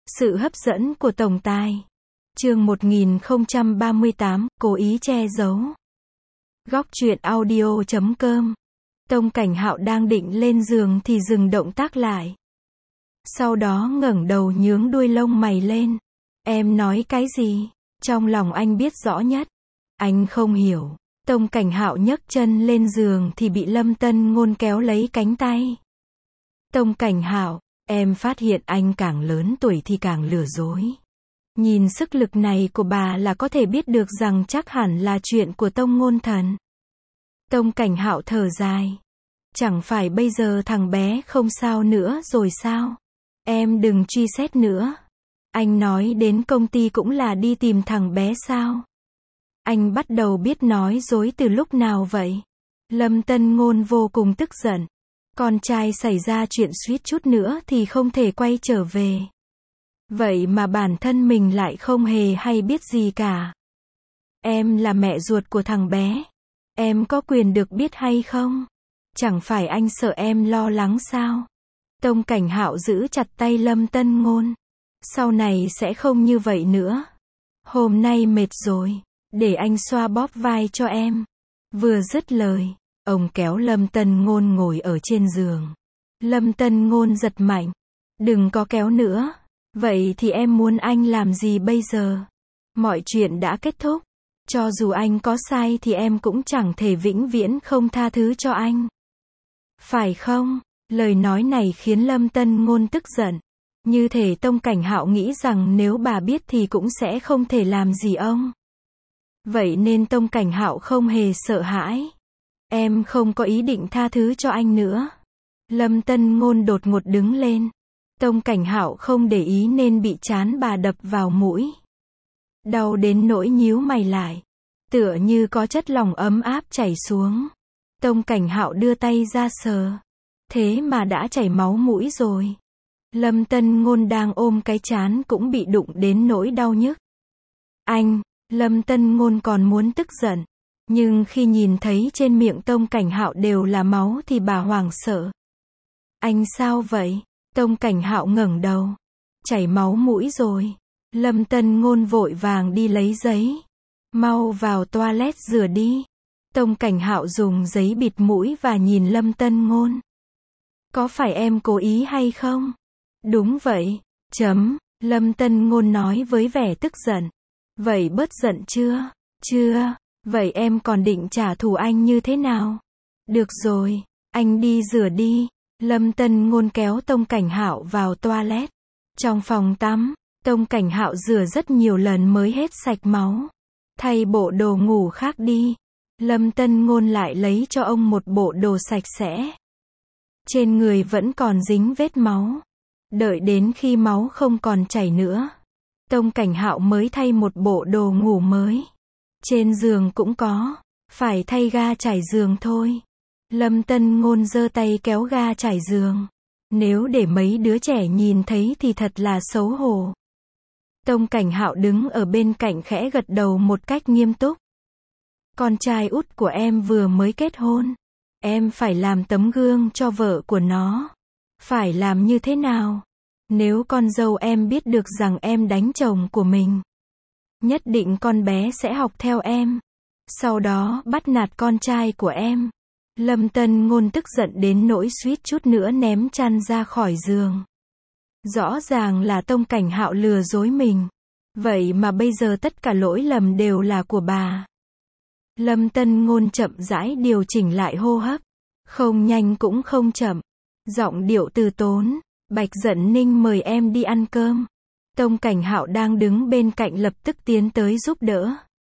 Sự hấp dẫn của tổng tài. Chương 1038, cố ý che giấu. Góc truyện audio.com. Tông Cảnh Hạo đang định lên giường thì dừng động tác lại. Sau đó ngẩng đầu nhướng đuôi lông mày lên. Em nói cái gì? Trong lòng anh biết rõ nhất. Anh không hiểu. Tông Cảnh Hạo nhấc chân lên giường thì bị Lâm Tân Ngôn kéo lấy cánh tay. Tông Cảnh Hạo, em phát hiện anh càng lớn tuổi thì càng lừa dối. Nhìn sức lực này của bà là có thể biết được rằng chắc hẳn là chuyện của Tông Ngôn Thần. Tông Cảnh Hạo thở dài. Chẳng phải bây giờ thằng bé không sao nữa rồi sao? Em đừng truy xét nữa. Anh nói đến công ty cũng là đi tìm thằng bé sao? Anh bắt đầu biết nói dối từ lúc nào vậy? Lâm Tân Ngôn vô cùng tức giận. Con trai xảy ra chuyện suýt chút nữa thì không thể quay trở về. Vậy mà bản thân mình lại không hề hay biết gì cả. Em là mẹ ruột của thằng bé. Em có quyền được biết hay không? Chẳng phải anh sợ em lo lắng sao? Tông Cảnh Hạo giữ chặt tay Lâm Tân Ngôn. Sau này sẽ không như vậy nữa. Hôm nay mệt rồi, để anh xoa bóp vai cho em. Vừa dứt lời, ông kéo Lâm Tân Ngôn ngồi ở trên giường. Lâm Tân Ngôn giật mạnh. Đừng có kéo nữa. Vậy thì em muốn anh làm gì bây giờ? Mọi chuyện đã kết thúc. Cho dù anh có sai thì em cũng chẳng thể vĩnh viễn không tha thứ cho anh. Phải không? Lời nói này khiến Lâm Tân Ngôn tức giận. Như thể Tông Cảnh Hạo nghĩ rằng nếu bà biết thì cũng sẽ không thể làm gì ông. Vậy nên Tông Cảnh Hạo không hề sợ hãi. Em không có ý định tha thứ cho anh nữa. Lâm Tân Ngôn đột ngột đứng lên. Tông Cảnh Hạo không để ý nên bị trán bà đập vào mũi. Đau đến nỗi nhíu mày lại. Tựa như có chất lỏng ấm áp chảy xuống. Tông Cảnh Hạo đưa tay ra sờ. Thế mà đã chảy máu mũi rồi. Lâm Tân Ngôn đang ôm cái trán cũng bị đụng đến nỗi đau nhức. Anh, Lâm Tân Ngôn còn muốn tức giận. Nhưng khi nhìn thấy trên miệng Tông Cảnh Hạo đều là máu thì bà hoảng sợ. Anh sao vậy? Tông Cảnh Hạo ngẩng đầu. Chảy máu mũi rồi. Lâm Tân Ngôn vội vàng đi lấy giấy. Mau vào toilet rửa đi. Tông Cảnh Hạo dùng giấy bịt mũi và nhìn Lâm Tân Ngôn. Có phải em cố ý hay không? Đúng vậy. Lâm Tân Ngôn nói với vẻ tức giận. Vậy bớt giận chưa? Chưa. Vậy em còn định trả thù anh như thế nào? Được rồi, anh đi rửa đi. Lâm Tân Ngôn kéo Tông Cảnh Hạo vào toilet. Trong phòng tắm, Tông Cảnh Hạo rửa rất nhiều lần mới hết sạch máu. Thay bộ đồ ngủ khác đi. Lâm Tân Ngôn lại lấy cho ông một bộ đồ sạch sẽ. Trên người vẫn còn dính vết máu. Đợi đến khi máu không còn chảy nữa, Tông Cảnh Hạo mới thay một bộ đồ ngủ mới. Trên giường cũng có, phải thay ga trải giường thôi. Lâm Tân Ngôn giơ tay kéo ga trải giường. Nếu để mấy đứa trẻ nhìn thấy thì thật là xấu hổ. Tông Cảnh Hạo đứng ở bên cạnh khẽ gật đầu một cách nghiêm túc. Con trai út của em vừa mới kết hôn. Em phải làm tấm gương cho vợ của nó. Phải làm như thế nào? Nếu con dâu em biết được rằng em đánh chồng của mình, nhất định con bé sẽ học theo em. Sau đó bắt nạt con trai của em. Lâm Tân Ngôn tức giận đến nỗi suýt chút nữa ném chăn ra khỏi giường. Rõ ràng là Tông Cảnh Hạo lừa dối mình. Vậy mà bây giờ tất cả lỗi lầm đều là của bà. Lâm Tân Ngôn chậm rãi điều chỉnh lại hô hấp. Không nhanh cũng không chậm. Giọng điệu từ tốn. Bạch Dận Ninh mời em đi ăn cơm. Tông Cảnh Hạo đang đứng bên cạnh lập tức tiến tới giúp đỡ.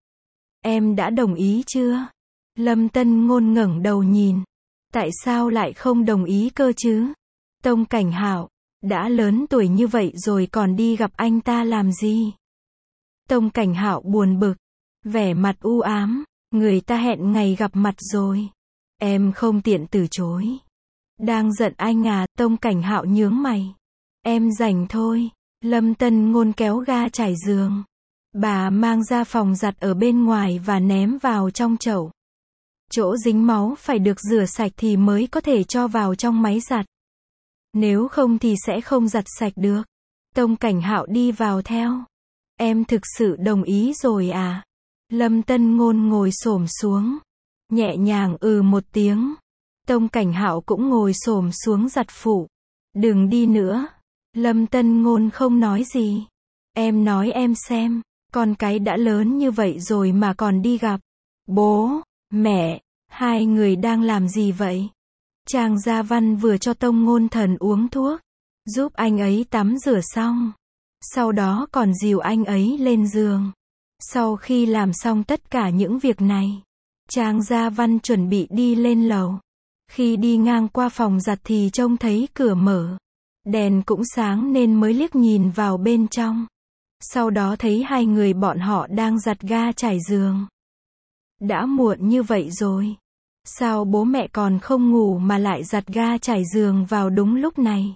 Em đã đồng ý chưa? Lâm Tân Ngôn ngẩng đầu nhìn. Tại sao lại không đồng ý cơ chứ? Tông Cảnh Hạo, đã lớn tuổi như vậy rồi còn đi gặp anh ta làm gì? Tông Cảnh Hạo buồn bực, vẻ mặt u ám. Người ta hẹn ngày gặp mặt rồi. Em không tiện từ chối. Đang giận anh à? Tông Cảnh Hạo nhướng mày. Em rảnh thôi. Lâm Tân Ngôn kéo ga trải giường. Bà mang ra phòng giặt ở bên ngoài và ném vào trong chậu. Chỗ dính máu phải được rửa sạch thì mới có thể cho vào trong máy giặt. Nếu không thì sẽ không giặt sạch được. Tông Cảnh Hạo đi vào theo. Em thực sự đồng ý rồi à? Lâm Tân Ngôn ngồi xổm xuống. Nhẹ nhàng một tiếng. Tông Cảnh Hạo cũng ngồi xổm xuống giặt phụ. Đừng đi nữa. Lâm Tân Ngôn không nói gì. Em nói em xem, con cái đã lớn như vậy rồi mà còn đi gặp bố, mẹ, hai người đang làm gì vậy? Trang Gia Văn vừa cho Tông Ngôn Thần uống thuốc, giúp anh ấy tắm rửa xong. Sau đó còn dìu anh ấy lên giường. Sau khi làm xong tất cả những việc này, Trang Gia Văn chuẩn bị đi lên lầu. Khi đi ngang qua phòng giặt thì trông thấy cửa mở. Đèn cũng sáng nên mới liếc nhìn vào bên trong. Sau đó thấy hai người bọn họ đang giặt ga trải giường. Đã muộn như vậy rồi. Sao bố mẹ còn không ngủ mà lại giặt ga trải giường vào đúng lúc này?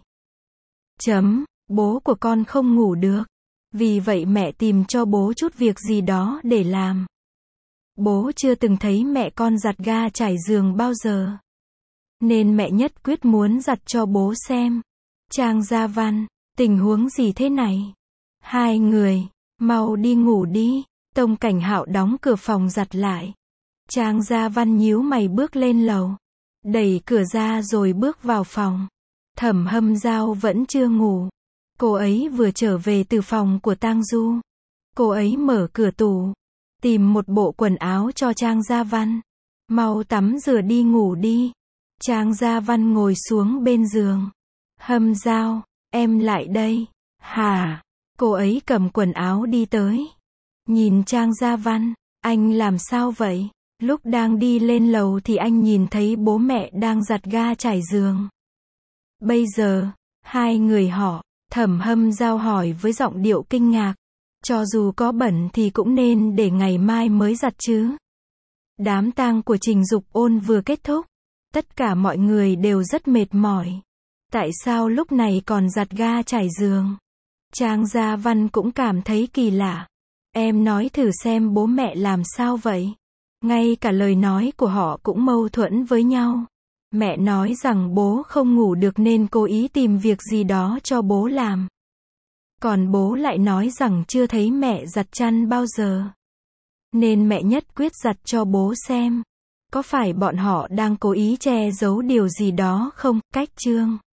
Bố của con không ngủ được. Vì vậy mẹ tìm cho bố chút việc gì đó để làm. Bố chưa từng thấy mẹ con giặt ga trải giường bao giờ. Nên mẹ nhất quyết muốn giặt cho bố xem. Trang Gia Văn, tình huống gì thế này? Hai người, mau đi ngủ đi. Tông Cảnh Hạo đóng cửa phòng giặt lại. Trang Gia Văn nhíu mày bước lên lầu. Đẩy cửa ra rồi bước vào phòng. Thẩm Hâm Giao vẫn chưa ngủ. Cô ấy vừa trở về từ phòng của Tang Du. Cô ấy mở cửa tủ. Tìm một bộ quần áo cho Trang Gia Văn. Mau tắm rửa đi ngủ đi. Trang Gia Văn ngồi xuống bên giường. Hâm Giao, em lại đây. Hả? Cô ấy cầm quần áo đi tới. Nhìn Trang Gia Văn, anh làm sao vậy? Lúc đang đi lên lầu thì anh nhìn thấy bố mẹ đang giặt ga trải giường. Bây giờ, hai người họ, Thẩm Hâm Giao hỏi với giọng điệu kinh ngạc. Cho dù có bẩn thì cũng nên để ngày mai mới giặt chứ. Đám tang của Trình Dục Ôn vừa kết thúc. Tất cả mọi người đều rất mệt mỏi. Tại sao lúc này còn giặt ga trải giường? Trang Gia Văn cũng cảm thấy kỳ lạ. Em nói thử xem bố mẹ làm sao vậy? Ngay cả lời nói của họ cũng mâu thuẫn với nhau. Mẹ nói rằng bố không ngủ được nên cố ý tìm việc gì đó cho bố làm. Còn bố lại nói rằng chưa thấy mẹ giặt chăn bao giờ. Nên mẹ nhất quyết giặt cho bố xem. Có phải bọn họ đang cố ý che giấu điều gì đó không? Cách chương